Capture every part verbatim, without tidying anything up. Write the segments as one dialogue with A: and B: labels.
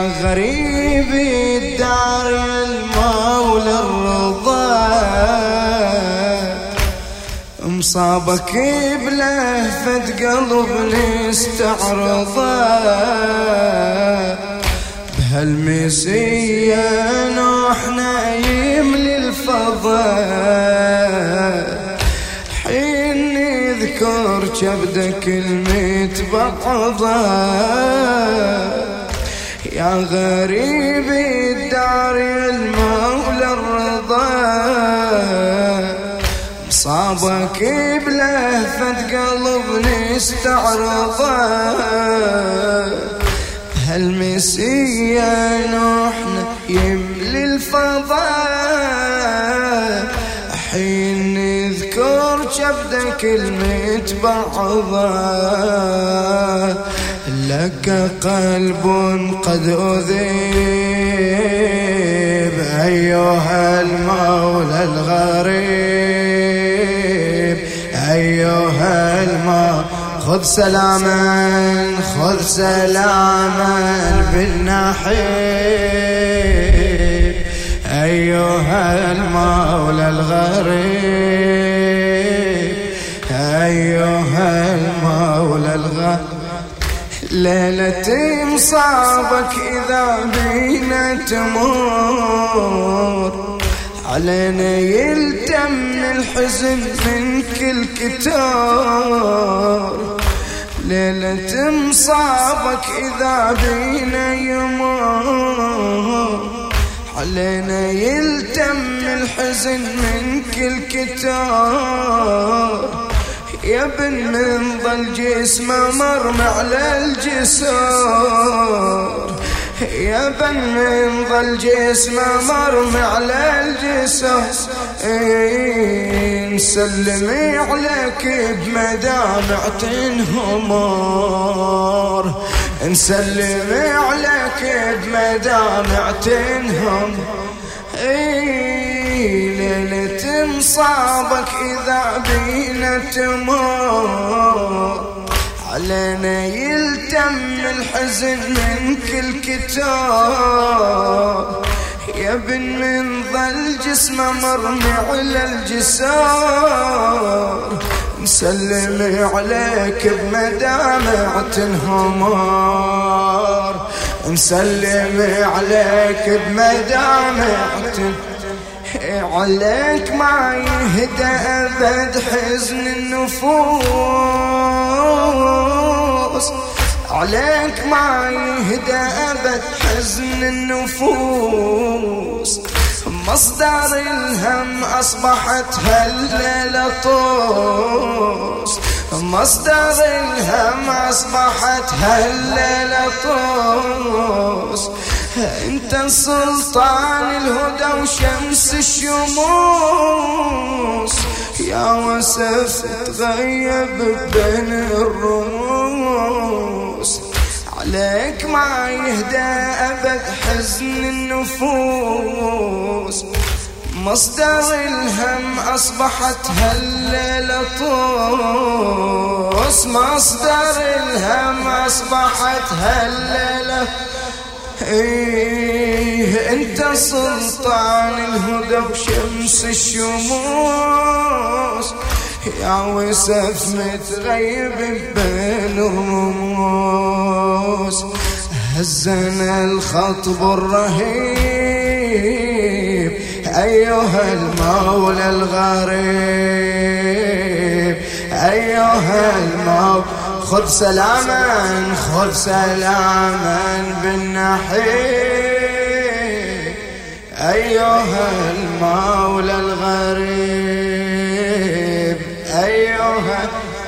A: غريب الدار يا المولى الرضا، مصابك بلهفة قلب نستعرضه، بهالمسية نوح نايم للفضاء، حين نذكر كبدك المتبعضة، يا غريب الدار يا المولى الرضا، مصابك بلهفة قلب نستعرضه، هالمسية نحن يملي الفضاء، حين نذكر كبدك المتبعضة، لك قلب قد أذيب أيها المولى الغريب، أيها المولى خذ سلاما خذ سلاما بالنحيب، أيها المولى الغريب، أيها المولى الغريب، ليلة مصابك إذا بينا تمر، علينا يلتم الحزن من كل كتار، ليلة مصابك إذا بينا يمر، علينا يلتم الحزن من كل كتار، يا ابن من ظل جسمه مرمى على الجسار، يا ابن من ظل جسمه مرمى على الجسار، نسلمي عليك بمدامع تنهمر، نسلمي عليك بمدامع تنهم، ليلة مصابك إذا بينا تمر، علينا يلتم الحزن من كل كتار، يا ابن من ظل جسمه مرمي على الجسار، نسلمي عليك بمدامع تنهمر، نسلمي عليك بمدامع تنهمر، عليك ما يهدى أبد حزن النفوس، عليك ما يهدى أبد حزن النفوس، مصدر الهم أصبحت هالليلة طوس، مصدر الهم أصبحت هالليلة طوس، انت سلطان الهدى وشمس الشموس، يا وسف تغيب بين الرموس، عليك ما يهدى أبد حزن النفوس، مصدر الهم أصبحت هالليلة طوس، مصدر الهم أصبحت هالليلة، إيه انت سلطان الهدى وشمس الشموس، يا وسف متغيب بين الرموس، هزنا الخطب الرهيب أيها المولى الغريب، أيها المولى خذ سلاما خذ سلاما بالنحيب، أيها المولى الغريب، أيها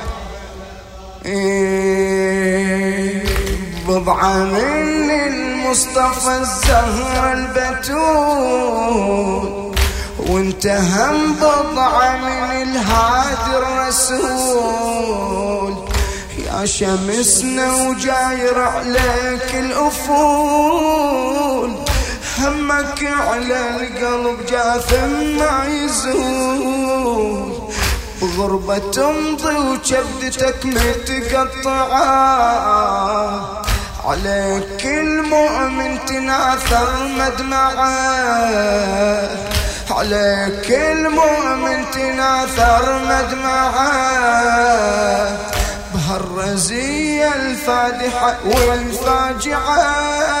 A: بضعة من المصطفى الزهر البتول، وانت هم بضعة من الهادي الرسول، يا شمسنا وجاير عليك الأفول، همك على القلب جاثم ما يزول، بغربة تمضي وكبدتك متقطعة، عليك المؤمن تناثر مدمعه، عليك المؤمن تناثر مدمعه، بهالرزية الفادحة والفاجعة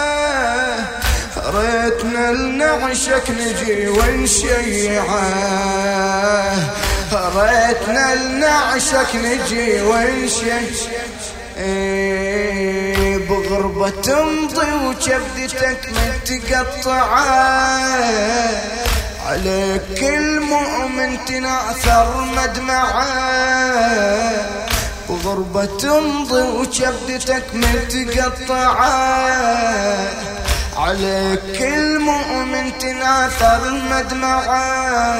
A: ريتنا لنعشك نجي ونشيعه، ريتنا لنعشك نجي ونشيعه. ايه بغربة تمضي وكبدتك متقطعة، عليك المؤمن تناثر مدمعه، بغربة تمضي وكبدتك متقطعة، عليك المؤمن تناثر مدمعه،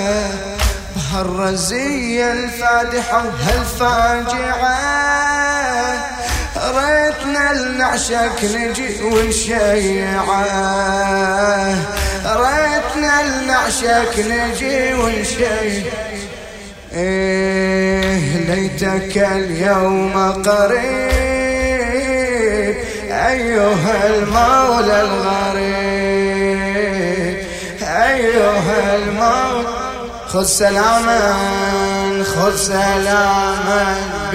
A: بهالرزية الفادحة وهالفاجعة ريتنا لنعشك نجي ونشيعه، ريتنا لنعشك نجي ونشيعه. إيه ليتك اليوم قريب أيها المولى الغريب، أيها المولى خذ سلاما، خذ سلاما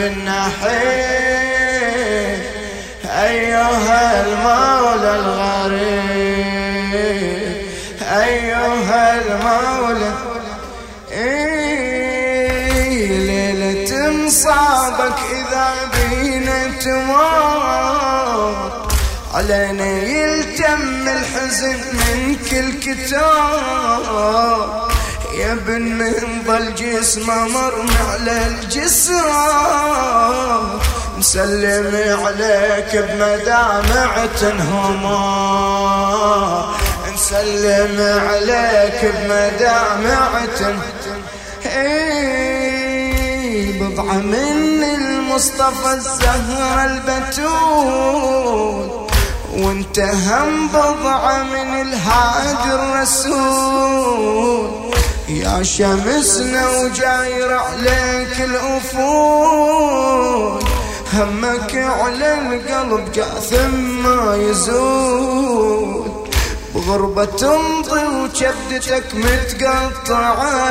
A: بالنحيب، أيها المولى الغريب، أيها المولى. إيه ليلة مصابك إذا بينا تموت، علينا يلتم الحزن من كل كتاب، يا ابن من ظل جسمه مرمي على الجسر، مسلم عليك بمدامعة هما، نسلم عليك بمدامعة. ايه بضعة من المصطفى الزهر البتول، وانت هم بضعة من الهادي الرسول، يا شمسنا وجاير عليك الأفول، همك على القلب جاثم ما يزول، بغربة تمضي وكبدتك متقطعة،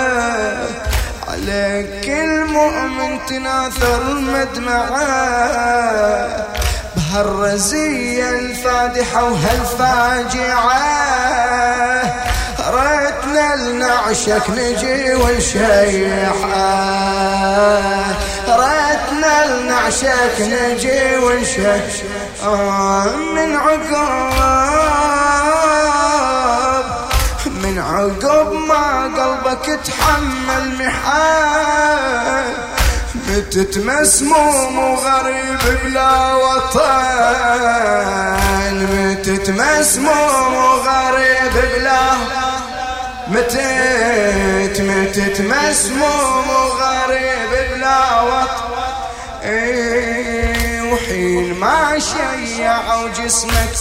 A: عليك المؤمن تناثر مدمعه، بهالرزية الفادحة وهالفاجعة ريتنا لنعشك نجي ونشيعه، ريتنا لنعشك نجي ونشيعه. آه من عقاب، من عقب ما قلبك تحمل محال، متت مسموم وغريب بلا وطن، متت مسموم وغريب بلا، متت متت مسموم وغريب بلا وطن. ايه وحين ما شيعوا جسمك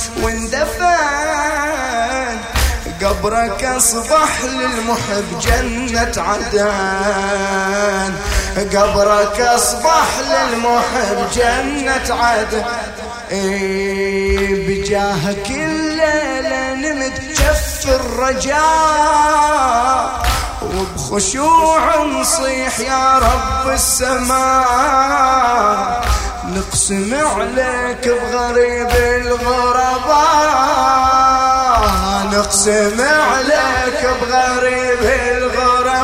A: واندفن، قبرك اصبح للمحب جنة عدن، قبرك اصبح للمحب جنة عدن. ايه بجاهك الليلة نمد جف الرجاء، وبخشوع نصيح يا رب السماء، نقسم عليك بغريب الغرباء، نقسم عليك بغريب الغرب.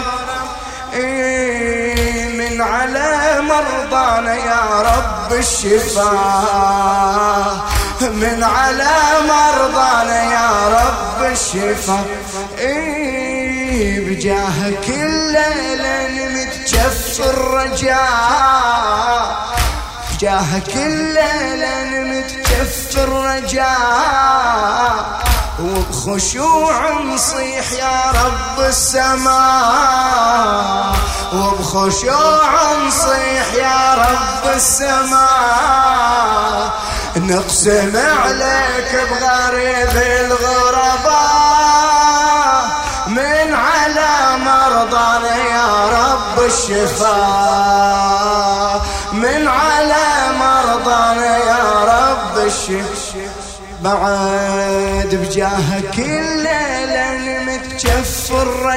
A: إيه من على مرضانا يا رب الشفاء، من على مرضانا يا رب الشفاء. إيه بجاهك الليلة نمتجف الرجاء، بجاهك الليلة نمتجف الرجاء، وبخشوع نصيح يا رب السماء، وبخشوع نصيح يا رب السماء، نقسم عليك بغريب الغرباء، من على مرضانا يا رب الشفاء، من على مرضانا يا رب الشفا بعد بجاهك الليلة نمتجف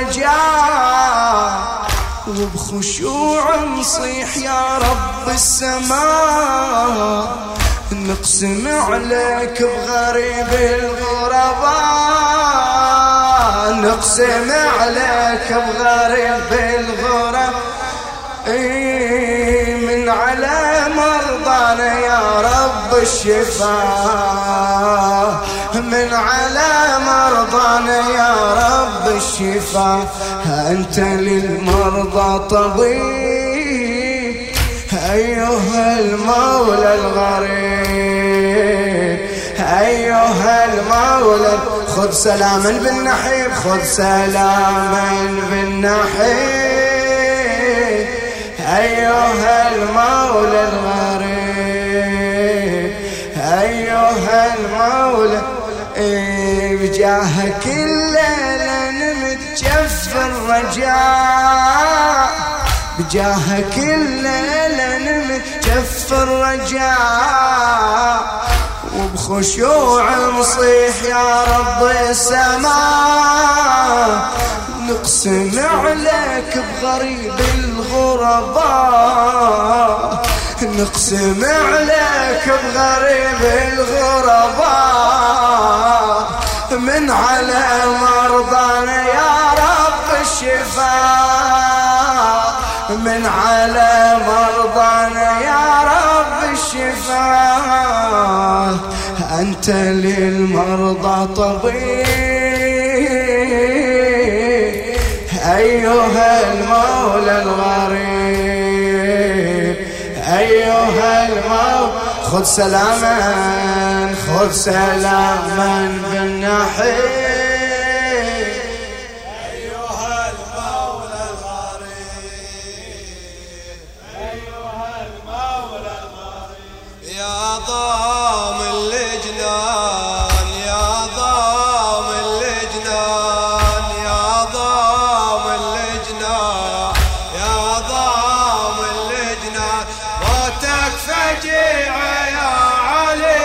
A: الرجاء وبخشوع نصيح يا رب السماء نقسم عليك بغريب الغرباء نقسم عليك بغريب الغرباء من على مرضانا يا رب الشفاء من على مرضانا يا رب الشفاء أنت للمرضى طبيب أيها المولى الغريب أيها المولى خذ سلاما بالنحيب خذ سلاما بالنحيب أيها المولى الغريب أيها المولى بجاهك الليلة نمتجف الرجاء بجاهك الليلة نمتجف الرجاء وبخشوع نصيح يا رب السماء نقسم عليك بغريب الغرباء نقسم عليك بغريب الغرباء من على مرضانا يا رب الشفاء من على مرضانا يا رب الشفاء أنت للمرضى طبيب أيها المولى الغريب أيها المولى خذ سلاما خذ سلاما بالنحيب
B: أيها المولى الغريب أيها المولى الغريب يا ضام اللجنان يا ضام اللجنان يا ضام اللجنان يا ضام اللجنان موتك فجيعة يا علي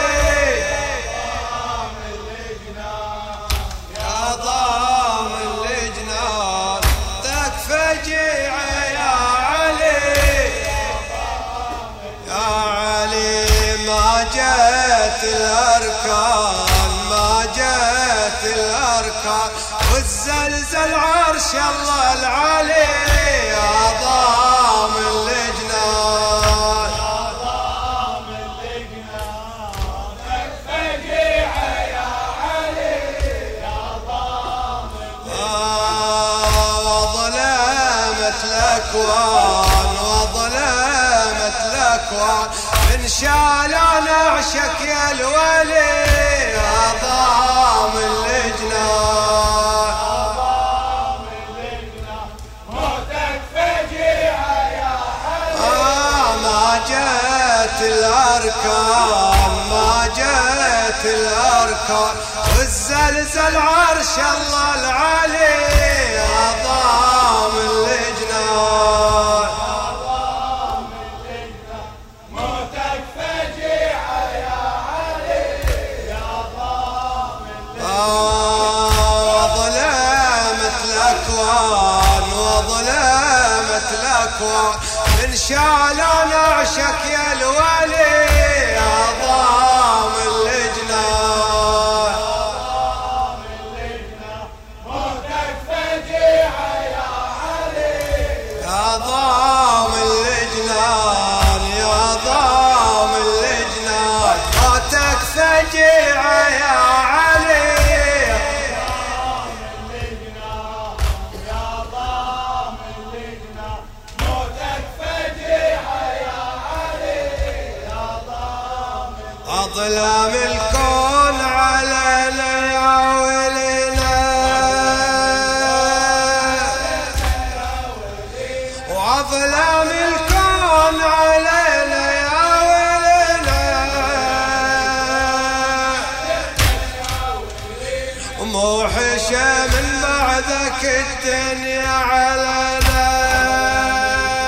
B: يا ضام اللجنان تكفى جيعة يا علي يا علي ما جت الأركان ما جت الأركان والزلزل عرش الله العلي يا ضام اللجنان الأكوان وظلمت الأكوان إن شاء الله نعشك يا الولي يا ضام اللجنان موتك فجيعة يا علي آه ما جت الأركان ما جت الأركان والزلزل عرش الله العلي يا ضام اللجنان موتك فجيعة يا علي يا ضام اللجنان ظلمت الأكوان وظلمت الأكوان إن شاء الله نعشك يا الولي يا ضام اللجنان موتك فجيعة يا علي يا ضام اللجنان يا ضام اللجنان موتك فجيعة يا علي أظلام الكون علينا يا ولينا وأظلام الكون علينا يا ولينا موحشة من بعدك الدنيا علينا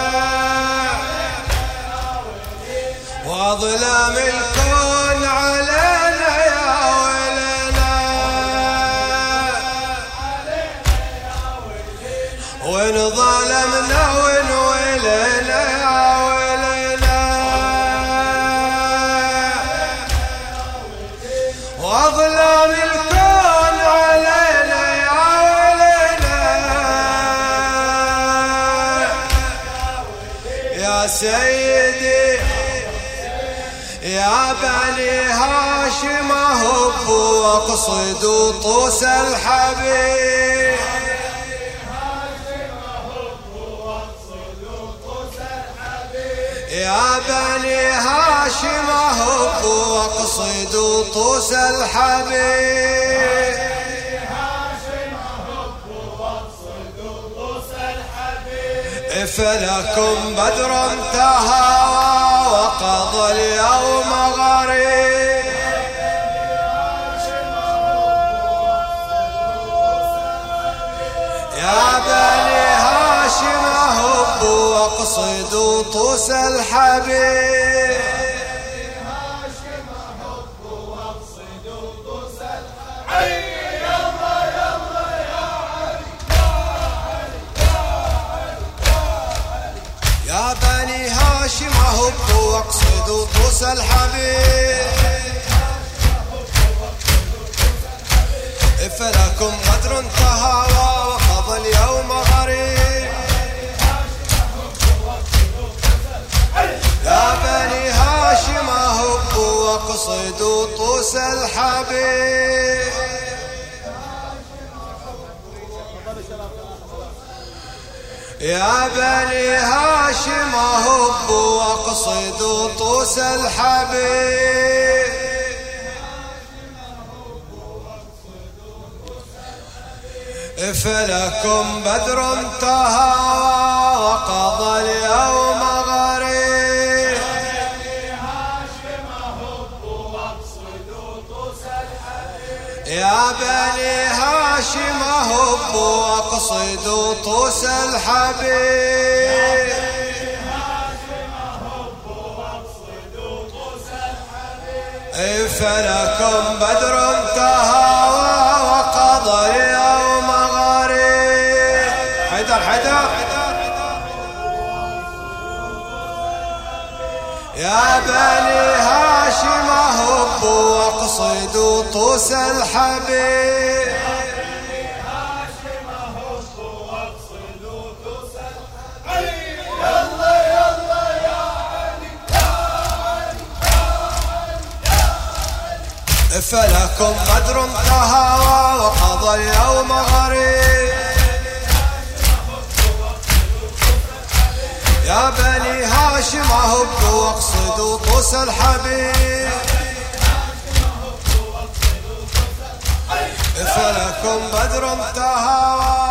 B: وأظلام الكون علينا وإن ظلمنا وإن ولينا يا ولينا وأظلام الكون علينا يا ولينا يا سيدي يا بني هاشم أهب واقصدوا طوس الحبيب يا بني هاشم أهب واقصدوا طوس الحبيب فلكم بدر انتهى وقضى اليوم غريب يا بني هاشم أهب واقصدوا طوس الحبيب يا بني هاشم أهب واقصدوا طوس الحبيب فلكم غدر انتهى وقضى اليوم غريب يا بني هاشم أهب واقصدوا طوس الحبيب يا بني هاشم أهب واقصدوا طوس الحبيب فلكم بدر انتهى وقضى اليوم غريب يا بني هاشم أهب واقصدوا طوس الحبيب فلكم بدر انتهى وقضى اليوم غريب حيدر حيدر يا بني هاشم أهب واقصدوا طوس الحبيب فلكم بدر انتهى وقضى اليوم غريب يا بني هاشم أهب واقصدوا طوس الحبيب فلكم بدر انتهى